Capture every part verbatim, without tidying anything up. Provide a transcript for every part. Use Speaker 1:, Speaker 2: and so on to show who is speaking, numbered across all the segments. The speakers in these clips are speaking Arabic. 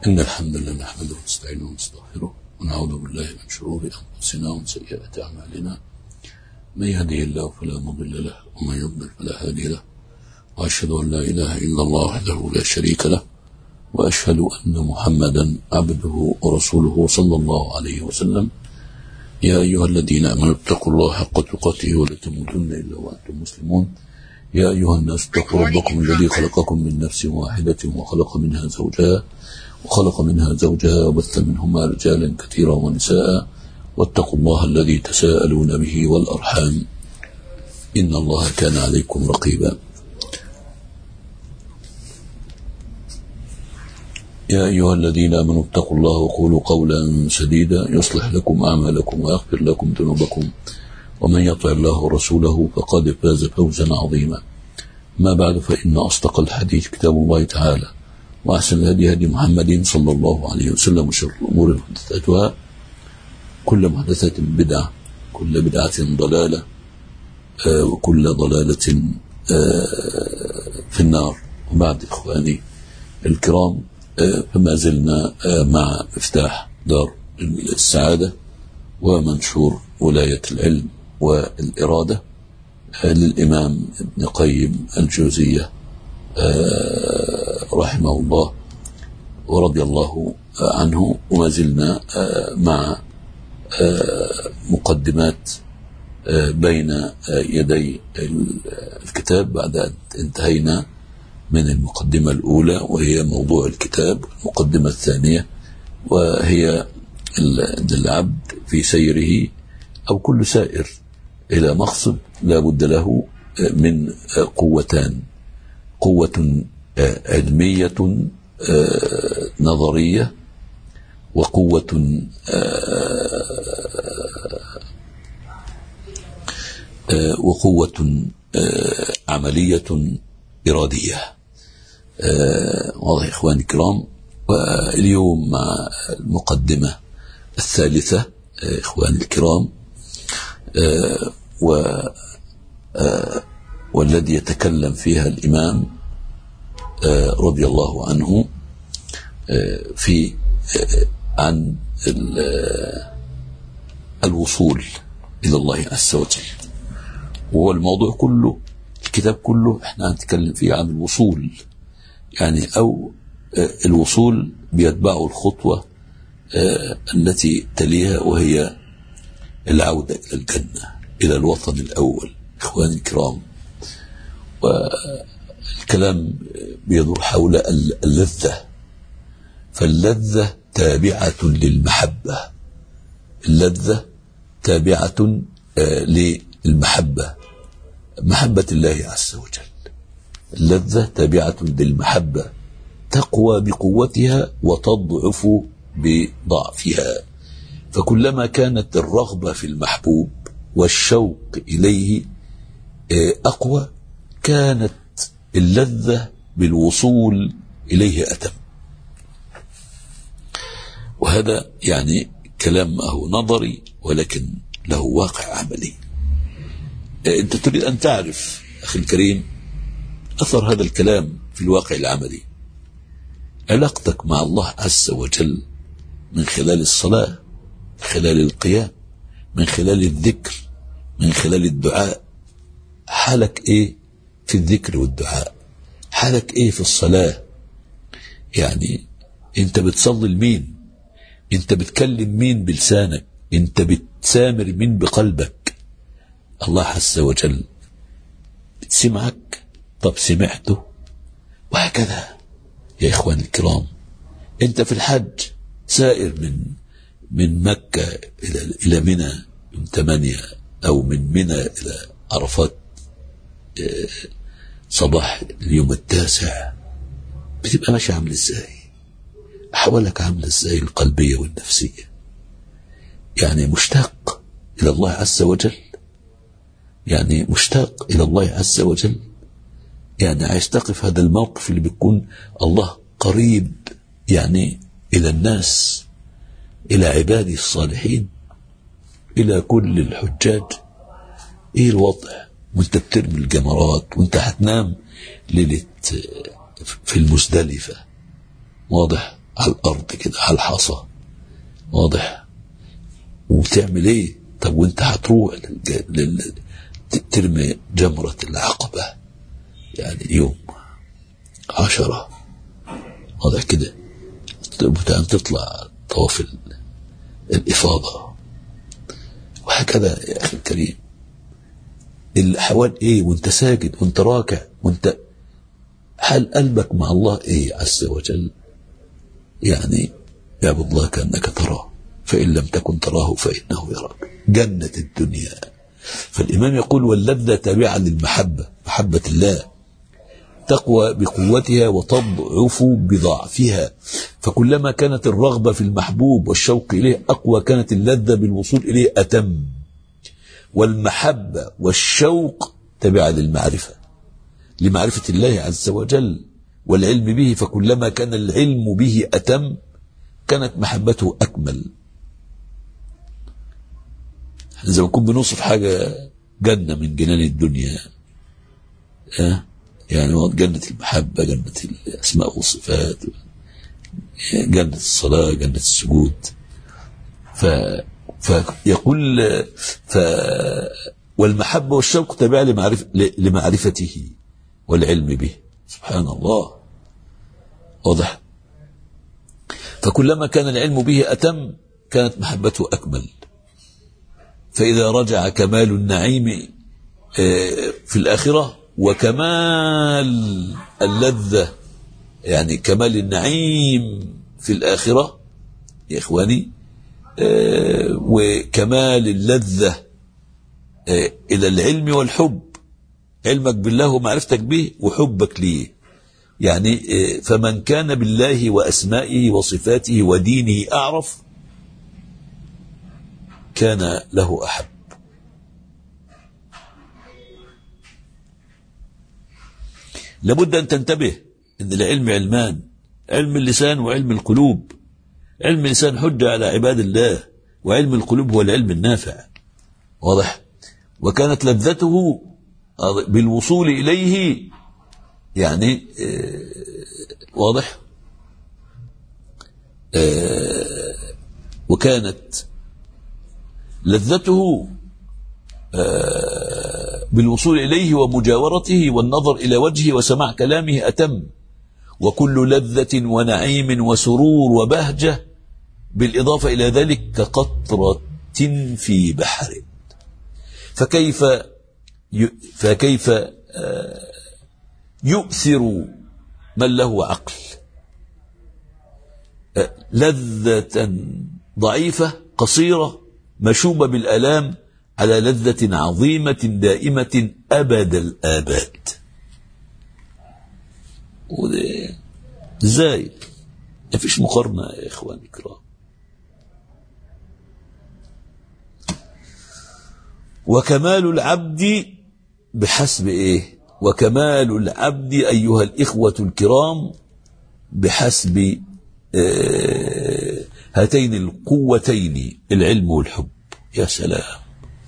Speaker 1: إن الحمد لله نحمده ونستعينه ونستغفره ونعوذ بالله من شرور أنفسنا ومن سيئات أعمالنا. من يهده الله فلا مضل له ومن يضلل فلا هادي له، وأشهد أن لا إله إلا الله وحده لا شريك له، وأشهد أن محمدا عبده ورسوله صلى الله عليه وسلم. يا أيها الذين آمنوا اتقوا الله حق تقاته ولا تموتن إلا وأنتم مسلمون. يا أيها الناس اتقوا ربكم الذي خلقكم من نفس واحدة وخلق منها زوجها وخلق منها زوجها وبث منهما رجالا كثيرا ونساء، واتقوا الله الذي تساءلون به والأرحام إن الله كان عليكم رقيبا. يا أيها الذين آمنوا اتقوا الله وقولوا قولا سديدا يصلح لكم أعمالكم ويغفر لكم ذنوبكم، ومن يطع الله ورسوله فقد فاز فوزا عظيما. ما بعد، فإن أصدق الحديث كتاب الله تعالى، وأحسن الهدي هدي محمد صلى الله عليه وسلم، وشر الأمور محدثاتها، كل محدثة بدعة، كل بدعة ضلالة، آه وكل ضلالة آه في النار. وبعد إخواني الكرام، آه فما زلنا آه مع مفتاح دار السعادة ومنشور ولاية العلم والإرادة آه للإمام ابن قيم الجوزية آه رحمه الله ورضي الله آه عنه. وما زلنا آه مع آه مقدمات آه بين آه يدي الكتاب بعد أن انتهينا من المقدمة الأولى وهي موضوع الكتاب. المقدمة الثانية وهي العبد في سيره أو كل سائر إلى مقصد لا بد له من قوتان: قوة علمية نظرية، وقوة وقوة عملية إرادية. واضح إخواني الكرام. واليوم مع المقدمة الثالثة إخواني الكرام، و والذي يتكلم فيها الإمام رضي الله عنه في عن الوصول إلى الله عز وجل. وهو الموضوع كله، الكتاب كله احنا هنتكلم فيه عن الوصول، يعني أو الوصول بيتبعه الخطوة التي تليها، وهي العودة إلى الجنة، إلى الوطن الأول. إخواني الكرام، والكلام بيدور حول اللذة، فاللذة تابعة للمحبة، اللذة تابعة للمحبة، محبة الله عز وجل. اللذة تابعة للمحبة، تقوى بقوتها وتضعف بضعفها. فكلما كانت الرغبة في المحبوب والشوق إليه أقوى، كانت اللذة بالوصول إليه أتم. وهذا يعني كلام هو نظري ولكن له واقع عملي. أنت تريد أن تعرف أخي الكريم أثر هذا الكلام في الواقع العملي، علاقتك مع الله عز وجل من خلال الصلاة، من خلال القيام، من خلال الذكر، من خلال الدعاء. حالك ايه في الذكر والدعاء؟ حالك ايه في الصلاة؟ يعني انت بتصلي لمين؟ انت بتكلم مين بلسانك؟ انت بتسامر مين بقلبك؟ الله عز وجل سمعك؟ طب سمعته؟ وهكذا يا إخوان الكرام. انت في الحج سائر من من مكة إلى إلى منى يوم ثمانية، أو من منى إلى عرفات صباح اليوم التاسع، بتبقى ماشي عامل ازاي؟ أحوالك عاملة ازاي القلبية والنفسية؟ يعني مشتاق إلى الله عز وجل، يعني مشتاق إلى الله عز وجل، يعني عايز تقف هذا الموقف اللي بيكون الله قريب يعني إلى الناس، إلى عباده الصالحين، إلى كل الحجاج. إيه الوضع وانت بترمي الجمرات وانت هتنام ليلة في المزدلفة؟ واضح؟ على الأرض كده، على الحصى، واضح؟ وتعمل ايه؟ طب وانت هتروح لل... ترمي جمرة العقبة يعني يوم عشرة، واضح كده، تطلع طواف الإفاضة، وهكذا يا أخي الكريم. الأحوال ايه وانت ساجد وانت راكع وانت حال قلبك مع الله ايه عز وجل؟ يعني اعبد الله كأنك تراه فإن لم تكن تراه فإنه يراك. جنة الدنيا. فالإمام يقول واللذة تابعة للمحبة، محبة الله تقوى بقوتها وتضعف بضعفها، فكلما كانت الرغبة في المحبوب والشوق إليه أقوى كانت اللذة بالوصول إليه أتم. والمحبة والشوق تابعة للمعرفة، لمعرفة الله عز وجل والعلم به، فكلما كان العلم به أتم كانت محبته أكمل. إذا ما كنت بنوصف حاجة جنة من جنان الدنيا، ها يعني جنة المحبة، جنة الأسماء والصفات، جنة الصلاة، جنة السجود. ف فيقول ف والمحبة والشوق تابعة لمعرفة لمعرفته والعلم به، سبحان الله، واضح؟ فكلما كان العلم به أتم كانت محبته أكمل. فإذا رجع كمال النعيم في الآخرة وكمال اللذة، يعني كمال النعيم في الآخرة يا إخواني وكمال اللذة إلى العلم والحب، علمك بالله ومعرفتك به وحبك ليه. يعني فمن كان بالله وأسمائه وصفاته ودينه أعرف كان له أحب. لابد أن تنتبه أن العلم علمان، علم اللسان وعلم القلوب. علم اللسان حجة على عباد الله، وعلم القلوب هو العلم النافع، واضح؟ وكانت لذته بالوصول إليه، يعني واضح؟ وكانت لذته بالوصول إليه ومجاورته والنظر إلى وجهه وسماع كلامه أتم. وكل لذة ونعيم وسرور وبهجة بالإضافة إلى ذلك كقطرة في بحر. فكيف فكيف يؤثر من له عقل لذة ضعيفة قصيرة مشوبة بالآلام على لذة عظيمة دائمة أبد الآباد؟ ازاي؟ ما فيش مقارنة يا إخواني الكرام. وكمال العبد بحسب إيه؟ وكمال العبد أيها الإخوة الكرام بحسب آه هاتين القوتين، العلم والحب. يا سلام.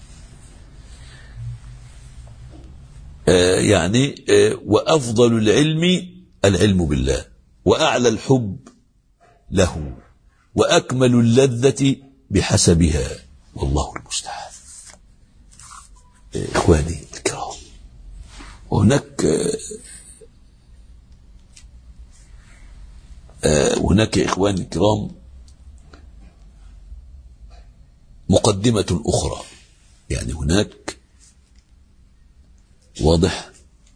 Speaker 1: آه يعني آه وأفضل العلم العلم بالله، وأعلى الحب له، وأكمل اللذة بحسبها، والله المستعان. آه إخواني الكرام، وهناك آه هناك يا إخواني الكرام مقدمة أخرى، يعني هناك واضح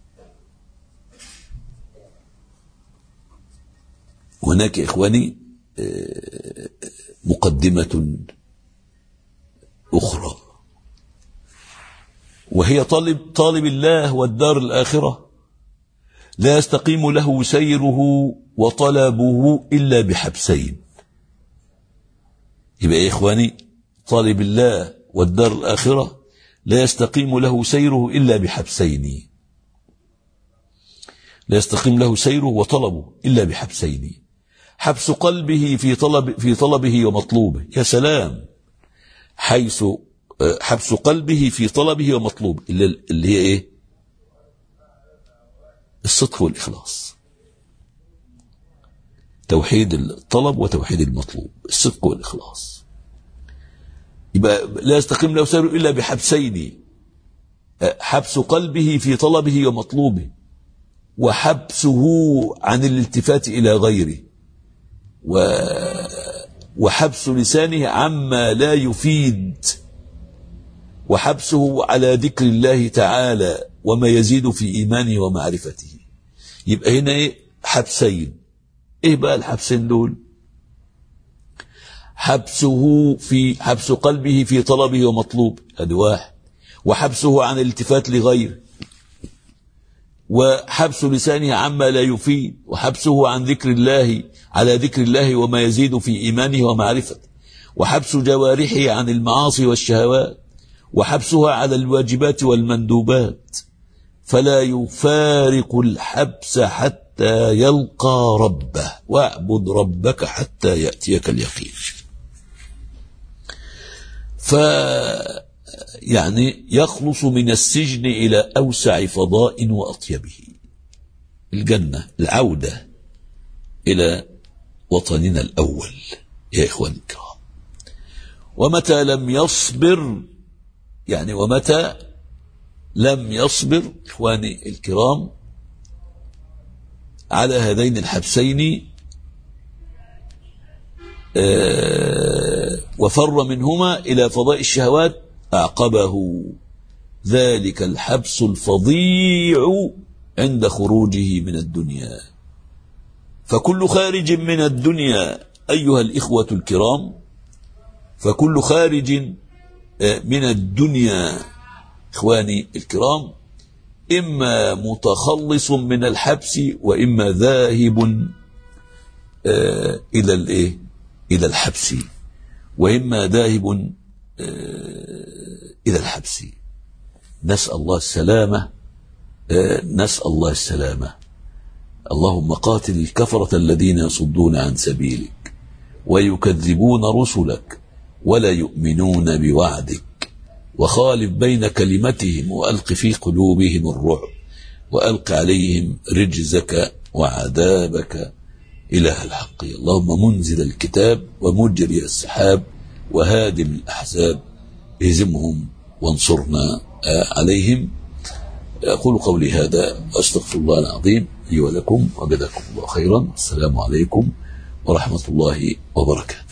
Speaker 1: هناك يا إخواني مقدمة أخرى، وهي طالب طالب الله والدار الآخرة لا يستقيم له سيره وطلبه إلا بحبسين. يبقى يا إخواني طالب الله والدار الآخرة لا يستقيم له سيره إلا بحبسين، لا يستقيم له سيره وطلبه إلا بحبسين: حبس قلبه في طلب في طلبه ومطلوبه. يا سلام. حيث حبس قلبه في طلبه ومطلوبه اللي هي ايه؟ الصدق والإخلاص. توحيد الطلب وتوحيد المطلوب، الصدق والإخلاص. يبقى لا يستقيم له سير إلا بحبسين: حبس قلبه في طلبه ومطلوبه، وحبسه عن الالتفات إلى غيره، وحبس لسانه عما لا يفيد، وحبسه على ذكر الله تعالى وما يزيد في إيمانه ومعرفته. يبقى هنا إيه؟ حبسين. إيه بقى الحبسين دول؟ حبسه في حبس قلبه في طلبه ومطلوبه، هذا واحد، وحبسه عن الالتفات لغيره، وحبس لسانه عما لا يفيد، وحبسه عن ذكر الله على ذكر الله وما يزيد في إيمانه ومعرفته، وحبس جوارحه عن المعاصي والشهوات، وحبسها على الواجبات والمندوبات، فلا يفارق الحبس حتى يلقى ربه، واعبد ربك حتى يأتيك اليقين. ف يعني يخلص من السجن إلى أوسع فضاء وأطيبه، الجنة، العودة إلى وطننا الأول يا إخواني الكرام. ومتى لم يصبر، يعني ومتى لم يصبر إخواني الكرام على هذين الحبسين آه وفر منهما إلى فضاء الشهوات، أعقبه ذلك الحبس الفظيع عند خروجه من الدنيا. فكل خارج من الدنيا أيها الإخوة الكرام، فكل خارج من الدنيا إخواني الكرام إما متخلص من الحبس، وإما ذاهب إلى الإيه؟ إلى الحبس، وإما ذاهب إلى الحبس. نسأل الله السلامة، نسأل الله السلامة. اللهم قاتل الكفرة الذين يصدون عن سبيلك ويكذبون رسلك ولا يؤمنون بوعدك، وخالف بين كلمتهم وألق في قلوبهم الرعب، وألق عليهم رجزك وعذابك إله الحق. اللهم منزل الكتاب ومجري السحاب وهادم الأحزاب، اهزمهم وانصرنا عليهم. أقول قولي هذا وأستغفر الله العظيم لي ولكم، وجزاكم الله خيرا. السلام عليكم ورحمة الله وبركاته.